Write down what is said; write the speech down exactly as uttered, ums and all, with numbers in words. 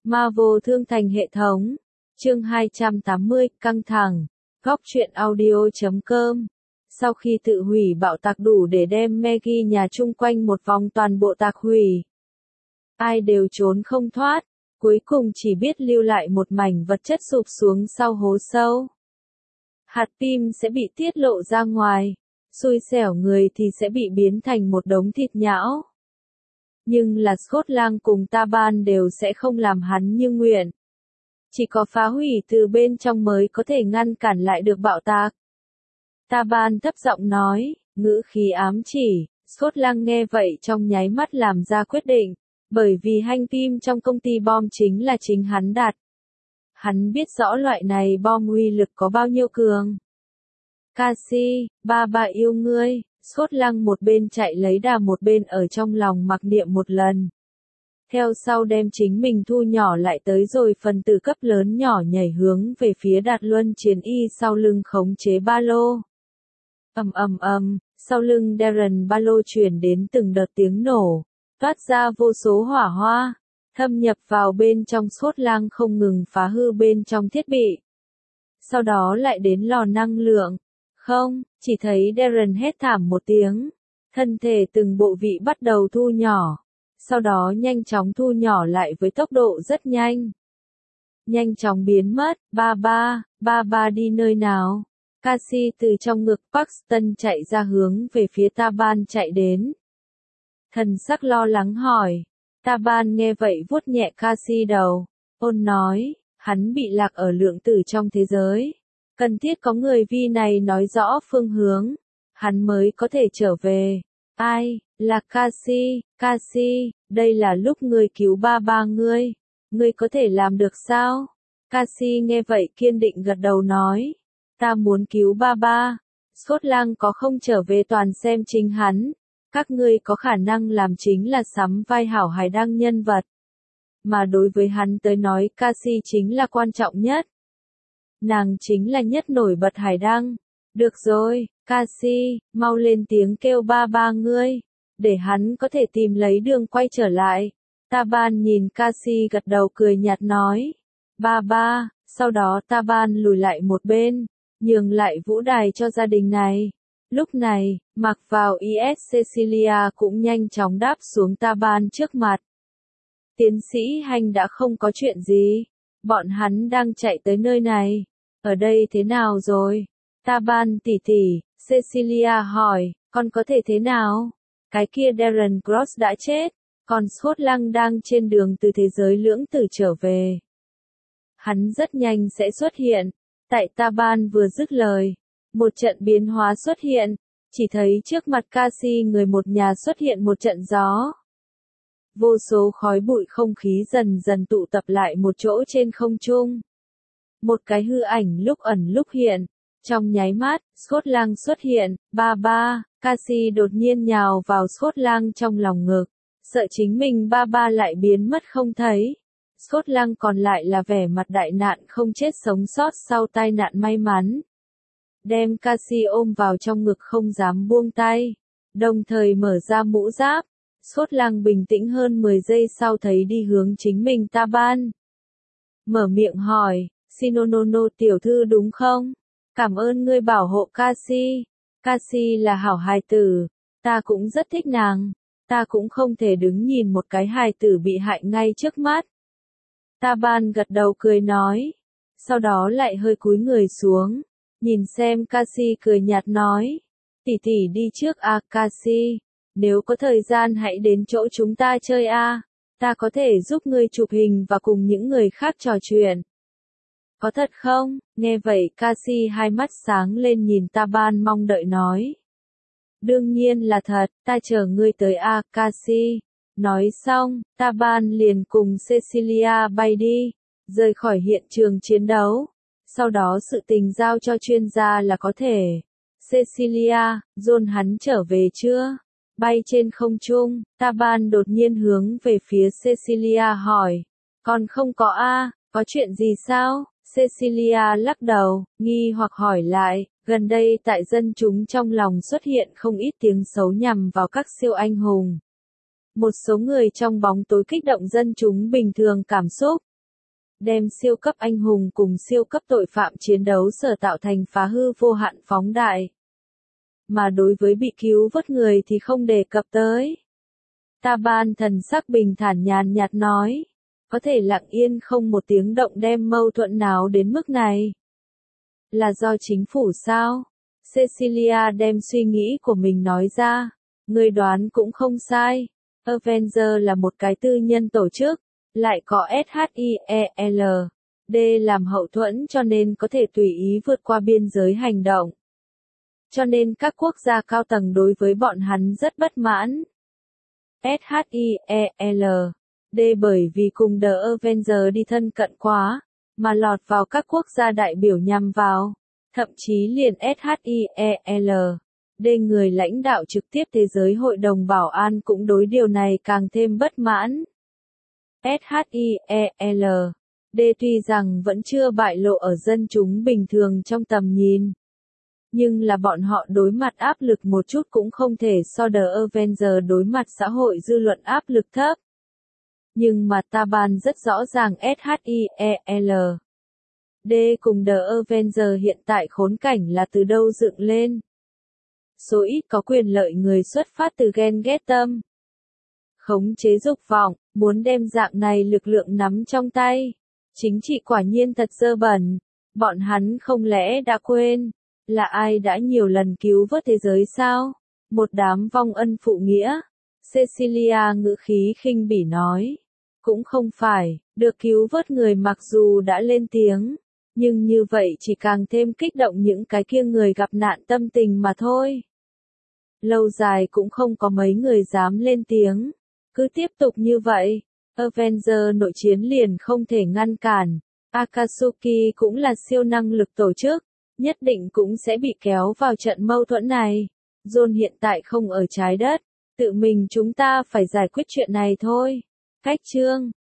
Marvel Thương Thành hệ thống. Chương hai trăm tám mươi, căng thẳng. Góc truyện audio chấm com. Sau khi tự hủy bạo tạc đủ để đem Maggie nhà chung quanh một vòng toàn bộ tạc hủy. Ai đều trốn không thoát, cuối cùng chỉ biết lưu lại một mảnh vật chất sụp xuống sau hố sâu. Hạt tim sẽ bị tiết lộ ra ngoài, xui xẻo người thì sẽ bị biến thành một đống thịt nhão. Nhưng là Scotland cùng Taban đều sẽ không làm hắn như nguyện. Chỉ có phá hủy từ bên trong mới có thể ngăn cản lại được bạo tạc. Taban thấp giọng nói, ngữ khí ám chỉ. Scotland nghe vậy trong nháy mắt làm ra quyết định, bởi vì hành tim trong công ty bom chính là chính hắn đặt. Hắn biết rõ loại này bom uy lực có bao nhiêu cường. Cassie, ba ba yêu ngươi. Scotland một bên chạy lấy đà một bên ở trong lòng mặc niệm một lần. Theo sau đem chính mình thu nhỏ lại tới rồi phần tử cấp lớn nhỏ nhảy hướng về phía Đạt Luân Chiến Y sau lưng khống chế ba lô. Ầm ầm ầm, sau lưng Darren ba lô truyền đến từng đợt tiếng nổ, toát ra vô số hỏa hoa, thâm nhập vào bên trong Scotland không ngừng phá hư bên trong thiết bị. Sau đó lại đến lò năng lượng. Không, chỉ thấy Darren hét thảm một tiếng, thân thể từng bộ vị bắt đầu thu nhỏ, sau đó nhanh chóng thu nhỏ lại với tốc độ rất nhanh. Nhanh chóng biến mất, ba ba, ba ba đi nơi nào? Cassie từ trong ngực Paxton chạy ra hướng về phía Taban chạy đến. Thần sắc lo lắng hỏi, Taban nghe vậy vuốt nhẹ Cassie đầu, ôn nói, hắn bị lạc ở lượng tử trong thế giới. Cần thiết có người vi này nói rõ phương hướng, hắn mới có thể trở về. Ai, là Cassie, Cassie, đây là lúc ngươi cứu ba ba ngươi. Ngươi có thể làm được sao? Cassie nghe vậy kiên định gật đầu nói. Ta muốn cứu ba ba. Scotland có không trở về toàn xem chính hắn. Các ngươi có khả năng làm chính là sắm vai hảo hài đăng nhân vật. Mà đối với hắn tới nói Cassie chính là quan trọng nhất. Nàng chính là nhất nổi bật hải đăng. Được rồi, Cassie, mau lên tiếng kêu ba ba ngươi, để hắn có thể tìm lấy đường quay trở lại. Taban nhìn Cassie gật đầu cười nhạt nói, ba ba, sau đó Taban lùi lại một bên, nhường lại vũ đài cho gia đình này. Lúc này, mặc vào i ét Cecilia cũng nhanh chóng đáp xuống Taban trước mặt. Tiến sĩ Hành đã không có chuyện gì. Bọn hắn đang chạy tới nơi này. Ở đây thế nào rồi? Taban tỉ tỉ, Cecilia hỏi, con có thể thế nào? Cái kia Darren Cross đã chết, còn Scotland đang trên đường từ thế giới lưỡng tử trở về. Hắn rất nhanh sẽ xuất hiện. Tại Taban vừa dứt lời, một trận biến hóa xuất hiện, chỉ thấy trước mặt Cassie người một nhà xuất hiện một trận gió. Vô số khói bụi không khí dần dần tụ tập lại một chỗ trên không trung. Một cái hư ảnh lúc ẩn lúc hiện. Trong nháy mắt, Scotland xuất hiện, ba ba, Cassie đột nhiên nhào vào Scotland trong lòng ngực. Sợ chính mình ba ba lại biến mất không thấy. Scotland còn lại là vẻ mặt đại nạn không chết sống sót sau tai nạn may mắn. Đem Cassie ôm vào trong ngực không dám buông tay. Đồng thời mở ra mũ giáp. Scotland bình tĩnh hơn mười giây sau thấy đi hướng chính mình Taban. Mở miệng hỏi, Shinonono tiểu thư đúng không? Cảm ơn ngươi bảo hộ Cassie. Cassie là hảo hài tử. Ta cũng rất thích nàng. Ta cũng không thể đứng nhìn một cái hài tử bị hại ngay trước mắt. Taban gật đầu cười nói. Sau đó lại hơi cúi người xuống. Nhìn xem Cassie cười nhạt nói. Tỷ tỷ đi trước a Cassie. Nếu có thời gian hãy đến chỗ chúng ta chơi a. Ta có thể giúp ngươi chụp hình và cùng những người khác trò chuyện. Có thật không? Nghe vậy Cassie hai mắt sáng lên nhìn Taban mong đợi nói. Đương nhiên là thật, ta chờ ngươi tới a Cassie. Nói xong, Taban liền cùng Cecilia bay đi, rời khỏi hiện trường chiến đấu. Sau đó sự tình giao cho chuyên gia là có thể. Cecilia, John hắn trở về chưa? Bay trên không trung, Taban đột nhiên hướng về phía Cecilia hỏi. Còn không có a, có chuyện gì sao? Cecilia lắc đầu, nghi hoặc hỏi lại, gần đây tại dân chúng trong lòng xuất hiện không ít tiếng xấu nhằm vào các siêu anh hùng. Một số người trong bóng tối kích động dân chúng bình thường cảm xúc, đem siêu cấp anh hùng cùng siêu cấp tội phạm chiến đấu sở tạo thành phá hư vô hạn phóng đại. Mà đối với bị cứu vớt người thì không đề cập tới. Ta Ban thần sắc bình thản nhàn nhạt nói, có thể lặng yên không một tiếng động đem mâu thuẫn nào đến mức này. Là do chính phủ sao? Cecilia đem suy nghĩ của mình nói ra, người đoán cũng không sai. Avenger là một cái tư nhân tổ chức, lại có SHIELD làm hậu thuẫn cho nên có thể tùy ý vượt qua biên giới hành động. Cho nên các quốc gia cao tầng đối với bọn hắn rất bất mãn. SHIELD bởi vì cùng The Avenger đi thân cận quá, mà lọt vào các quốc gia đại biểu nhằm vào, thậm chí liền SHIELD, người lãnh đạo trực tiếp Thế giới Hội đồng Bảo an cũng đối điều này càng thêm bất mãn. SHIELD tuy rằng vẫn chưa bại lộ ở dân chúng bình thường trong tầm nhìn, nhưng là bọn họ đối mặt áp lực một chút cũng không thể so The Avenger đối mặt xã hội dư luận áp lực thấp. Nhưng mà Ta Ban rất rõ ràng SHIELD cùng The Avenger hiện tại khốn cảnh là từ đâu dựng lên. Số ít có quyền lợi người xuất phát từ ghen ghét tâm, khống chế dục vọng, muốn đem dạng này lực lượng nắm trong tay. Chính trị quả nhiên thật dơ bẩn, bọn hắn không lẽ đã quên, là ai đã nhiều lần cứu vớt thế giới sao? Một đám vong ân phụ nghĩa. Cecilia ngữ khí khinh bỉ nói. Cũng không phải, được cứu vớt người mặc dù đã lên tiếng, nhưng như vậy chỉ càng thêm kích động những cái kia người gặp nạn tâm tình mà thôi. Lâu dài cũng không có mấy người dám lên tiếng. Cứ tiếp tục như vậy, Avenger nội chiến liền không thể ngăn cản. Akatsuki cũng là siêu năng lực tổ chức, nhất định cũng sẽ bị kéo vào trận mâu thuẫn này. John hiện tại không ở trái đất, tự mình chúng ta phải giải quyết chuyện này thôi. Cách chương